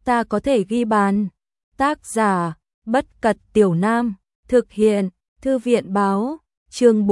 ta có thể ghi bàn. Tác giả, Bất Cật Tiểu Nam, thực hiện, Thư viện báo, chương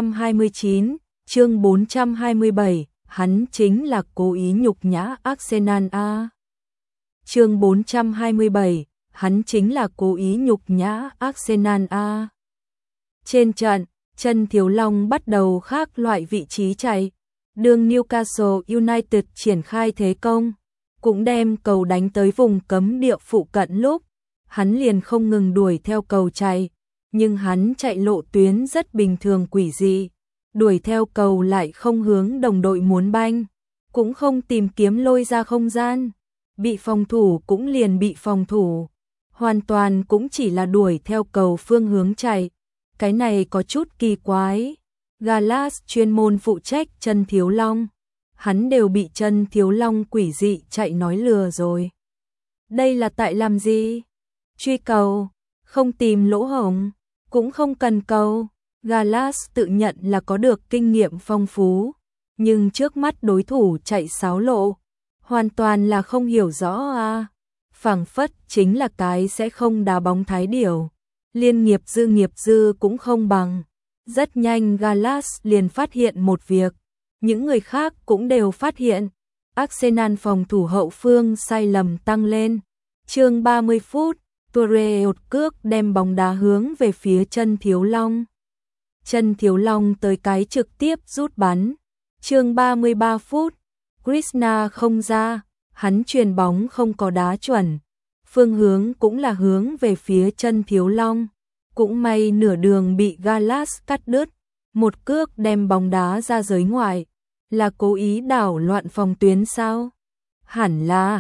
429, chương 427, hắn chính là cố ý nhục nhã Arsenal a. Chương 427, hắn chính là cố ý nhục nhã Arsenal a. Trên trận, Chân Thiếu Long bắt đầu khác loại vị trí chạy, đường Newcastle United triển khai thế công, cũng đem cầu đánh tới vùng cấm địa phụ cận lúc, hắn liền không ngừng đuổi theo cầu chạy, nhưng hắn chạy lộ tuyến rất bình thường quỷ dị, đuổi theo cầu lại không hướng đồng đội muốn banh, cũng không tìm kiếm lôi ra không gian, bị phòng thủ cũng liền bị phòng thủ, hoàn toàn cũng chỉ là đuổi theo cầu phương hướng chạy, cái này có chút kỳ quái. Gallas chuyên môn phụ trách Chân Thiếu Long, hắn đều bị Chân Thiếu Long quỷ dị chạy nói lừa rồi. Đây là tại làm gì? Truy cầu, không tìm lỗ hổng, cũng không cần cầu. Gallas tự nhận là có được kinh nghiệm phong phú, nhưng trước mắt đối thủ chạy xáo lộ, hoàn toàn là không hiểu rõ a. Phảng phất chính là cái sẽ không đá bóng thái điểu, liên nghiệp dư cũng không bằng. Rất nhanh Gallas liền phát hiện một việc, những người khác cũng đều phát hiện, Arsenal phòng thủ hậu phương sai lầm tăng lên. Chương 30 phút, Toure ột cước đem bóng đá hướng về phía Chân Thiếu Long. Chân Thiếu Long tới cái trực tiếp rút bắn. Chương 33 phút, Krishna không ra, hắn chuyền bóng không có đá chuẩn, phương hướng cũng là hướng về phía Chân Thiếu Long. Cũng may nửa đường bị Gallas cắt đứt, một cước đem bóng đá ra giới ngoài, là cố ý đảo loạn phòng tuyến sao? Hẳn là,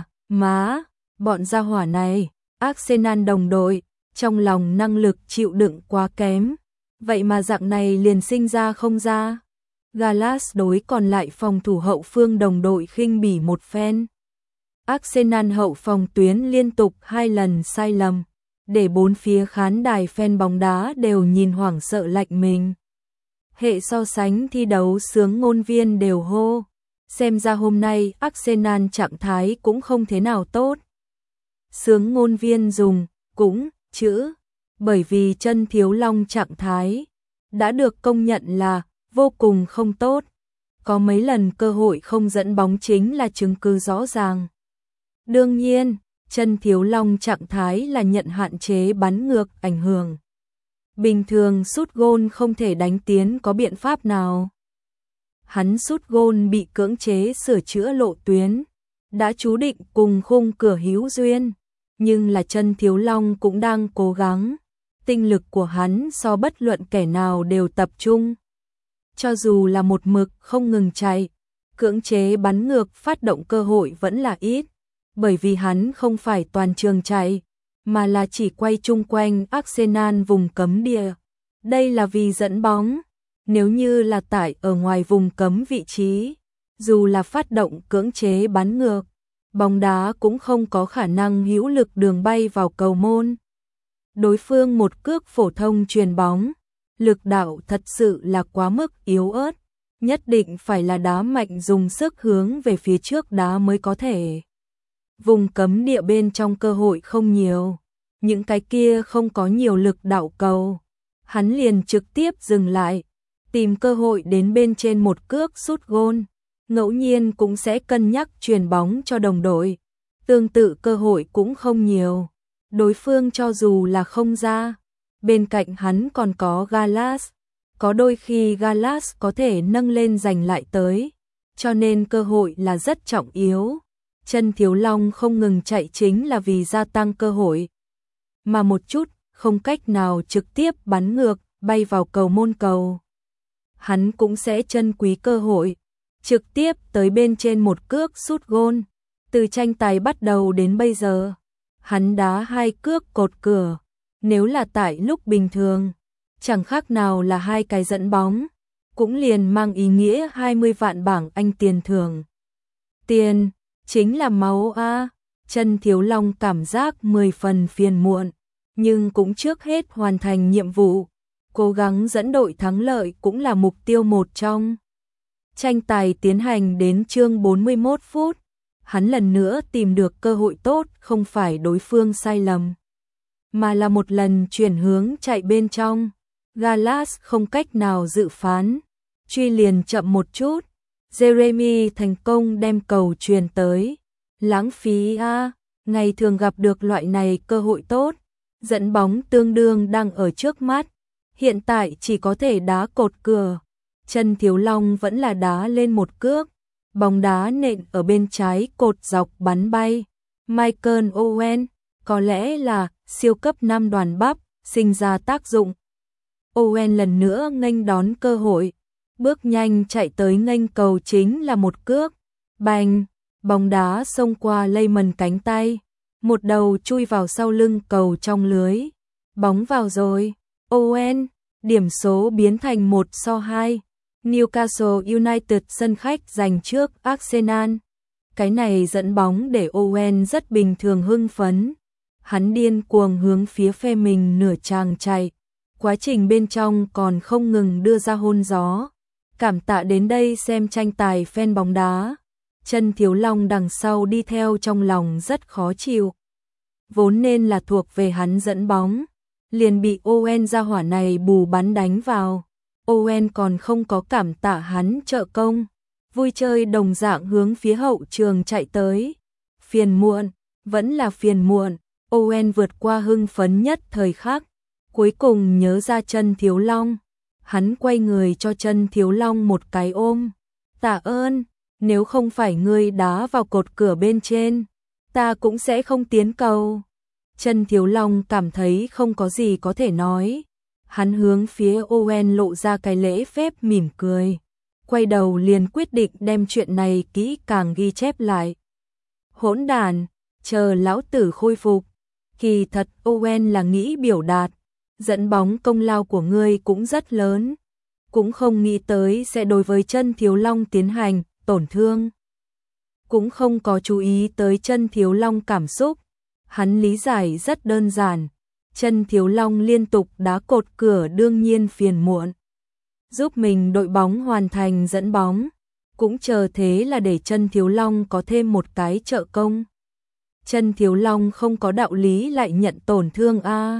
bọn gia hỏa này, Arsenal đồng đội, trong lòng năng lực chịu đựng quá kém, vậy mà dạng này liền sinh ra không ra. Gallas đối còn lại phòng thủ hậu phương đồng đội khinh bỉ một phen. Arsenal hậu phòng tuyến liên tục 2 lần sai lầm, để bốn phía khán đài fan bóng đá đều nhìn hoảng sợ lạnh mình. Hệ so sánh thi đấu sướng ngôn viên đều hô, xem ra hôm nay Arsenal trạng thái cũng không thế nào tốt. Sướng ngôn viên dùng cũng chữ, bởi vì Chân Thiếu Long trạng thái đã được công nhận là vô cùng không tốt. Có mấy lần cơ hội không dẫn bóng chính là chứng cứ rõ ràng. Đương nhiên, Chân Thiếu Long trạng thái là nhận hạn chế bắn ngược ảnh hưởng. Bình thường sút gôn không thể đánh tiến có biện pháp nào. Hắn sút gôn bị cưỡng chế sửa chữa lộ tuyến, đã chú định cùng khung cửa hữu duyên, nhưng là Chân Thiếu Long cũng đang cố gắng, tinh lực của hắn so bất luận kẻ nào đều tập trung. Cho dù là một mực không ngừng chạy, cưỡng chế bắn ngược phát động cơ hội vẫn là ít. Bởi vì hắn không phải toàn trường chạy, mà là chỉ quay chung quanh Arsenal vùng cấm địa. Đây là vì dẫn bóng. Nếu như là tại ở ngoài vùng cấm vị trí, dù là phát động cưỡng chế bắn ngược, bóng đá cũng không có khả năng hữu lực đường bay vào cầu môn. Đối phương một cước phổ thông chuyền bóng, lực đạo thật sự là quá mức yếu ớt, nhất định phải là đá mạnh dùng sức hướng về phía trước đá mới có thể. Vùng cấm địa bên trong cơ hội không nhiều, những cái kia không có nhiều lực đạo cầu, hắn liền trực tiếp dừng lại, tìm cơ hội đến bên trên một cước sút gôn, ngẫu nhiên cũng sẽ cân nhắc chuyền bóng cho đồng đội, tương tự cơ hội cũng không nhiều, đối phương cho dù là không ra, bên cạnh hắn còn có Gallas, có đôi khi Gallas có thể nâng lên giành lại tới, cho nên cơ hội là rất trọng yếu. Chân Thiếu Long không ngừng chạy chính là vì gia tăng cơ hội, mà một chút không cách nào trực tiếp bắn ngược, bay vào cầu môn cầu. Hắn cũng sẽ trân quý cơ hội, trực tiếp tới bên trên một cước sút gôn. Từ tranh tài bắt đầu đến bây giờ, hắn đá 2 cước cột cửa, nếu là tại lúc bình thường, chẳng khác nào là 2 cái dẫn bóng, cũng liền mang ý nghĩa 20 vạn bảng Anh tiền thưởng. Tiền chính là máu a. Chân Thiếu Long cảm giác 10 phần phiền muộn, nhưng cũng trước hết hoàn thành nhiệm vụ, cố gắng dẫn đội thắng lợi cũng là mục tiêu một trong. Tranh tài tiến hành đến chương 41 phút, hắn lần nữa tìm được cơ hội tốt, không phải đối phương sai lầm, mà là một lần chuyển hướng chạy bên trong. Gallas không cách nào dự phán, truy liền chậm một chút. Jeremy thành công đem cầu truyền tới. Lãng phí a, ngày thường gặp được loại này cơ hội tốt, dẫn bóng tương đương đang ở trước mắt, hiện tại chỉ có thể đá cột cửa. Chân Thiếu Long vẫn là đá lên một cước, bóng đá nện ở bên trái cột dọc bắn bay. Michael Owen, có lẽ là siêu cấp 5 đoàn bắp, sinh ra tác dụng. Owen lần nữa nghênh đón cơ hội, bước nhanh chạy tới nghênh cầu chính là một cước. Bành, bóng đá xông qua Lehman cánh tay, một đầu chui vào sau lưng cầu trong lưới. Bóng vào rồi. Owen, điểm số biến thành 1-2. Newcastle United sân khách giành trước Arsenal. Cái này dẫn bóng để Owen rất bình thường hưng phấn. Hắn điên cuồng hướng phía phe mình nửa tràng chạy. Quá trình bên trong còn không ngừng đưa ra hôn gió. Cảm tạ đến đây xem tranh tài fan bóng đá. Chân Thiếu Long đằng sau đi theo trong lòng rất khó chịu. Vốn nên là thuộc về hắn dẫn bóng, liền bị Owen ra hỏa này bù bắn đánh vào. Owen còn không có cảm tạ hắn trợ công, vui chơi đồng dạng hướng phía hậu trường chạy tới. Phiền muộn, vẫn là phiền muộn. Owen vượt qua hưng phấn nhất thời khắc, cuối cùng nhớ ra Chân Thiếu Long. Hắn quay người cho Chân Thiếu Long một cái ôm. Tạ ơn, nếu không phải ngươi đá vào cột cửa bên trên, ta cũng sẽ không tiến cầu. Chân Thiếu Long cảm thấy không có gì có thể nói. Hắn hướng phía Owen lộ ra cái lễ phép mỉm cười. Quay đầu liền quyết định đem chuyện này kỹ càng ghi chép lại. Hỗn đàn, chờ lão tử khôi phục. Kỳ thật Owen là nghĩ biểu đạt, dẫn bóng công lao của ngươi cũng rất lớn. Cũng không nghĩ tới sẽ đối với Chân Thiếu Long tiến hành tổn thương. Cũng không có chú ý tới Chân Thiếu Long cảm xúc. Hắn lý giải rất đơn giản. Chân Thiếu Long liên tục đá cột cửa đương nhiên phiền muộn. Giúp mình đội bóng hoàn thành dẫn bóng. Cũng chờ thế là để Chân Thiếu Long có thêm một cái trợ công. Chân Thiếu Long không có đạo lý lại nhận tổn thương a.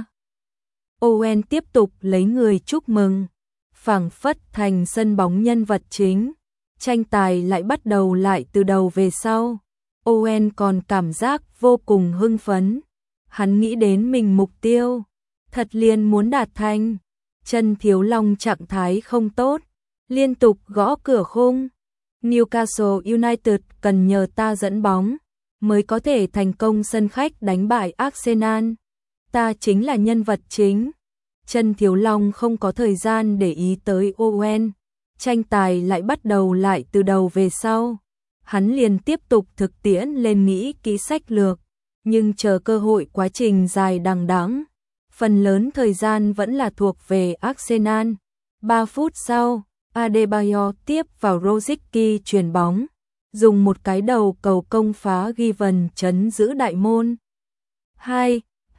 Owen tiếp tục lấy người chúc mừng. Phảng phất thành sân bóng nhân vật chính. Tranh tài lại bắt đầu lại từ đầu về sau. Owen còn cảm giác vô cùng hưng phấn. Hắn nghĩ đến mình mục tiêu, thật liền muốn đạt thành. Chân Thiếu Long trạng thái không tốt, liên tục gõ cửa khung. Newcastle United cần nhờ ta dẫn bóng, mới có thể thành công sân khách đánh bại Arsenal. Ta chính là nhân vật chính. Chân Thiếu Long không có thời gian để ý tới Owen. Tranh tài lại bắt đầu lại từ đầu về sau. Hắn liền tiếp tục thực tiễn lên nghĩ kỹ sách lược, nhưng chờ cơ hội quá trình dài đằng đẵng, phần lớn thời gian vẫn là thuộc về Arsenal. 3 phút sau, Adebayor tiếp vào Rosicky chuyền bóng, dùng một cái đầu cầu công phá Given chấn giữ đại môn. 2-2,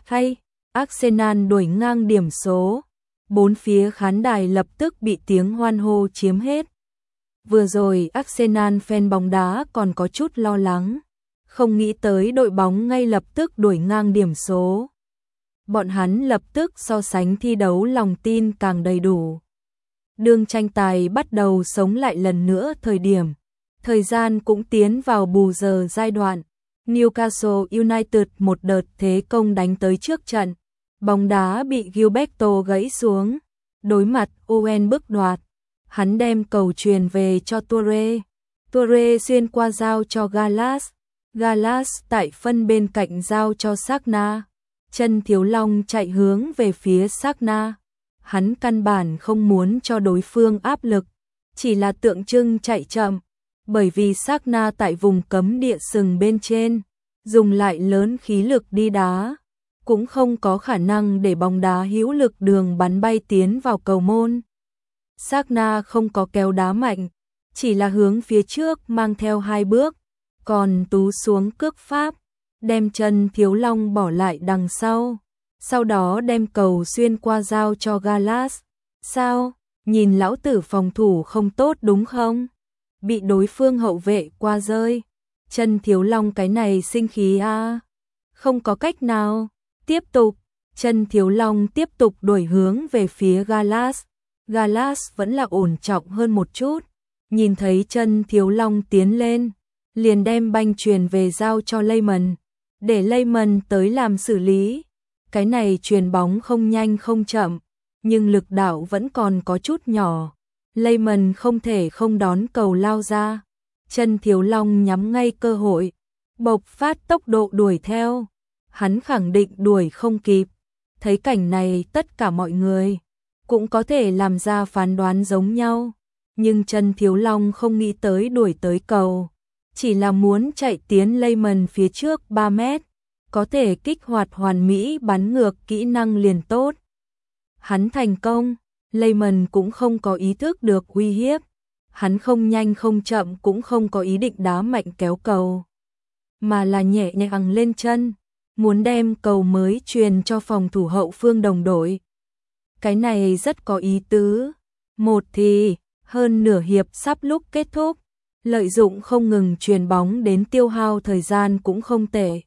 Arsenal đuổi ngang điểm số. Bốn phía khán đài lập tức bị tiếng hoan hô chiếm hết. Vừa rồi Arsenal fan bóng đá còn có chút lo lắng, không nghĩ tới đội bóng ngay lập tức đuổi ngang điểm số. Bọn hắn lập tức so sánh thi đấu lòng tin càng đầy đủ. Đương tranh tài bắt đầu sống lại lần nữa thời gian cũng tiến vào bù giờ giai đoạn. Newcastle United một đợt thế công đánh tới trước trận. Bóng đá bị Gilberto gãy xuống. Đối mặt Owen bức đoạt. Hắn đem cầu truyền về cho Toure. Toure xuyên qua giao cho Gallas. Gallas tại phân bên cạnh giao cho Sagna. Chân Thiếu Long chạy hướng về phía Sagna. Hắn căn bản không muốn cho đối phương áp lực, chỉ là tượng trưng chạy chậm, bởi vì Sagna tại vùng cấm địa sừng bên trên, dùng lại lớn khí lực đi đá, cũng không có khả năng để bóng đá hữu lực đường bắn bay tiến vào cầu môn. Sagna không có kéo đá mạnh, chỉ là hướng phía trước mang theo 2 bước, còn tú xuống cước pháp, đem Chân Thiếu Long bỏ lại đằng sau đó đem cầu xuyên qua giao cho Gallas. Sao, nhìn lão tử phòng thủ không tốt đúng không? Bị đối phương hậu vệ qua rơi. Chân Thiếu Long cái này sinh khí a. Không có cách nào. Tiếp tục, Chân Thiếu Long tiếp tục đuổi hướng về phía Galas. Galas vẫn là ổn trọng hơn một chút. Nhìn thấy Chân Thiếu Long tiến lên, liền đem banh truyền về giao cho Layman, để Layman tới làm xử lý. Cái này truyền bóng không nhanh không chậm, nhưng lực đạo vẫn còn có chút nhỏ. Layman không thể không đón cầu lao ra. Chân Thiếu Long nhắm ngay cơ hội, bộc phát tốc độ đuổi theo. Hắn khẳng định đuổi không kịp. Thấy cảnh này tất cả mọi người cũng có thể làm ra phán đoán giống nhau. Nhưng Chân Thiếu Long không nghĩ tới đuổi tới cầu, chỉ là muốn chạy tiến Layman phía trước 3 mét, có thể kích hoạt hoàn mỹ bắn ngược kỹ năng liền tốt. Hắn thành công, Layman cũng không có ý thức được uy hiếp. Hắn không nhanh không chậm cũng không có ý định đá mạnh kéo cầu, mà là nhẹ nhàng lên chân, muốn đem cầu mới truyền cho phòng thủ hậu phương đồng đội. Cái này rất có ý tứ. Một thì, hơn nửa hiệp sắp lúc kết thúc, lợi dụng không ngừng truyền bóng đến tiêu hao thời gian cũng không tệ.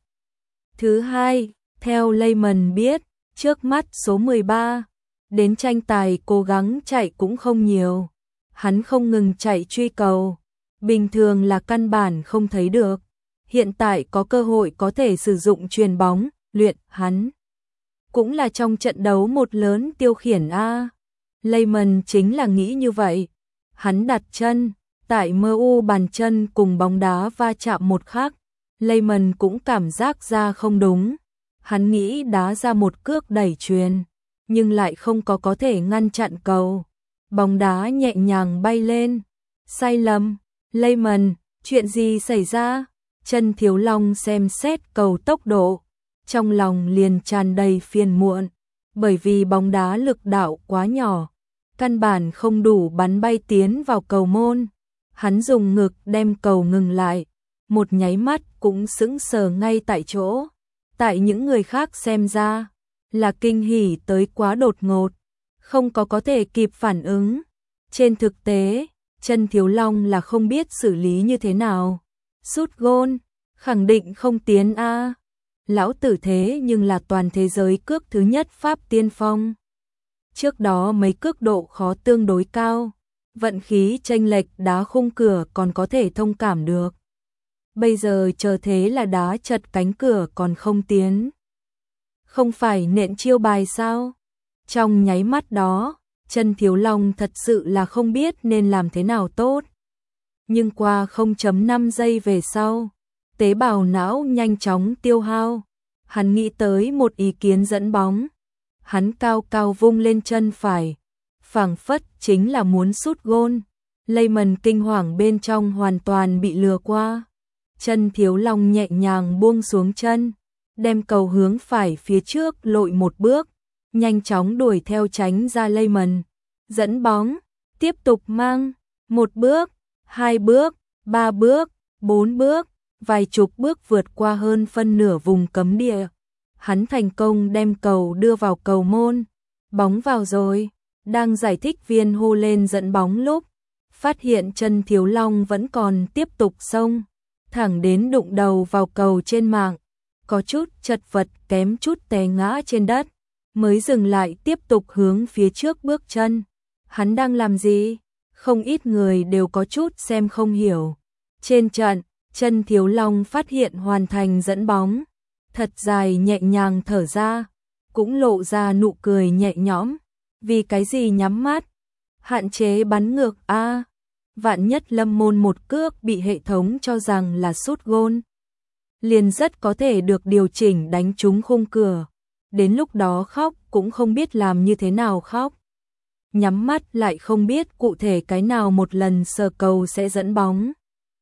Thứ hai, theo Layman biết, trước mắt số 13, đến tranh tài cố gắng chạy cũng không nhiều. Hắn không ngừng chạy truy cầu, bình thường là căn bản không thấy được. Hiện tại có cơ hội có thể sử dụng truyền bóng, luyện hắn. Cũng là trong trận đấu một lớn tiêu khiển a. Layman chính là nghĩ như vậy. Hắn đặt chân, tại MU bàn chân cùng bóng đá va chạm một khắc, Layman cũng cảm giác ra không đúng. Hắn nghĩ đá ra một cước đẩy chuyền, nhưng lại không có thể ngăn chặn cầu. Bóng đá nhẹ nhàng bay lên. Sai lầm. Layman, chuyện gì xảy ra? Chân Thiếu Long xem xét cầu tốc độ, trong lòng liền tràn đầy phiền muộn, bởi vì bóng đá lực đạo quá nhỏ, căn bản không đủ bắn bay tiến vào cầu môn. Hắn dùng ngực đem cầu ngừng lại, một nháy mắt cũng sững sờ ngay tại chỗ. Tại những người khác xem ra, là kinh hỉ tới quá đột ngột, không có thể kịp phản ứng. Trên thực tế, Chân Thiếu Long là không biết xử lý như thế nào. Sút gôn, khẳng định không tiến a. Lão tử thế nhưng là toàn thế giới cước thứ nhất Pháp tiên phong. Trước đó mấy cước độ khó tương đối cao, vận khí chênh lệch đá khung cửa còn có thể thông cảm được. Bây giờ chờ thế là đá chật cánh cửa còn không tiến. Không phải nện chiêu bài sao? Trong nháy mắt đó, Chân Thiếu Long thật sự là không biết nên làm thế nào tốt. Nhưng qua 0.5 giây về sau, tế bào não nhanh chóng tiêu hao. Hắn nghĩ tới một ý kiến dẫn bóng. Hắn cao cao vung lên chân phải, phảng phất chính là muốn sút gôn. Layman kinh hoàng bên trong hoàn toàn bị lừa qua. Chân Thiếu Long nhẹ nhàng buông xuống chân, đem cầu hướng phải phía trước lội một bước, nhanh chóng đuổi theo tránh ra Layman. Dẫn bóng, tiếp tục mang, một bước, hai bước, ba bước, bốn bước, vài chục bước vượt qua hơn phân nửa vùng cấm địa. Hắn thành công đem cầu đưa vào cầu môn. Bóng vào rồi. Đang giải thích viên hô lên dẫn bóng lúc, phát hiện Chân Thiếu Long vẫn còn tiếp tục xông, thẳng đến đụng đầu vào cầu trên mạng, có chút chật vật kém chút té ngã trên đất, mới dừng lại tiếp tục hướng phía trước bước chân. Hắn đang làm gì? Không ít người đều có chút xem không hiểu. Trên trận, Chân Thiếu Long phát hiện hoàn thành dẫn bóng, thật dài nhẹ nhàng thở ra, cũng lộ ra nụ cười nhẹ nhõm. Vì cái gì nhắm mắt? Hạn chế bắn ngược a. Vạn nhất Lâm Môn một cước bị hệ thống cho rằng là sút gôn, liền rất có thể được điều chỉnh đánh trúng khung cửa. Đến lúc đó khóc cũng không biết làm như thế nào khóc. Nhắm mắt lại không biết cụ thể cái nào một lần sờ cầu sẽ dẫn bóng.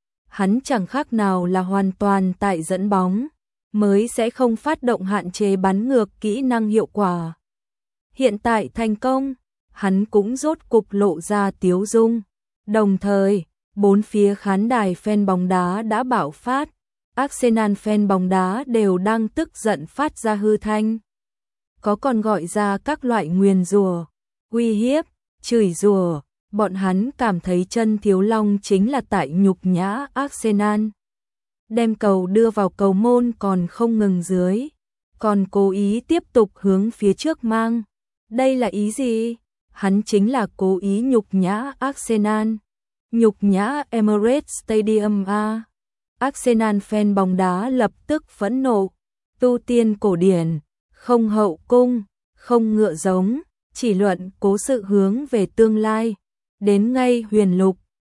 Hắn chẳng khác nào là hoàn toàn tại dẫn bóng, mới sẽ không phát động hạn chế bắn ngược kỹ năng hiệu quả. Hiện tại thành công, hắn cũng rốt cục lộ ra tiếu dung. Đồng thời, bốn phía khán đài fan bóng đá đã bạo phát, Arsenal fan bóng đá đều đang tức giận phát ra hư thanh. Có còn gọi ra các loại nguyền rủa, uy hiếp, chửi rủa, bọn hắn cảm thấy Chân Thiếu Long chính là tại nhục nhã Arsenal. đem cầu đưa vào cầu môn còn không ngừng dưới, còn cố ý tiếp tục hướng phía trước mang. Đây là ý gì? Hắn chính là cố ý nhục nhã Arsenal, nhục nhã Emirates Stadium a. Arsenal fan bóng đá lập tức phẫn nộ, tu tiên cổ điển, không hậu cung, không ngựa giống, chỉ luận cố sự hướng về tương lai, đến ngay huyền lục,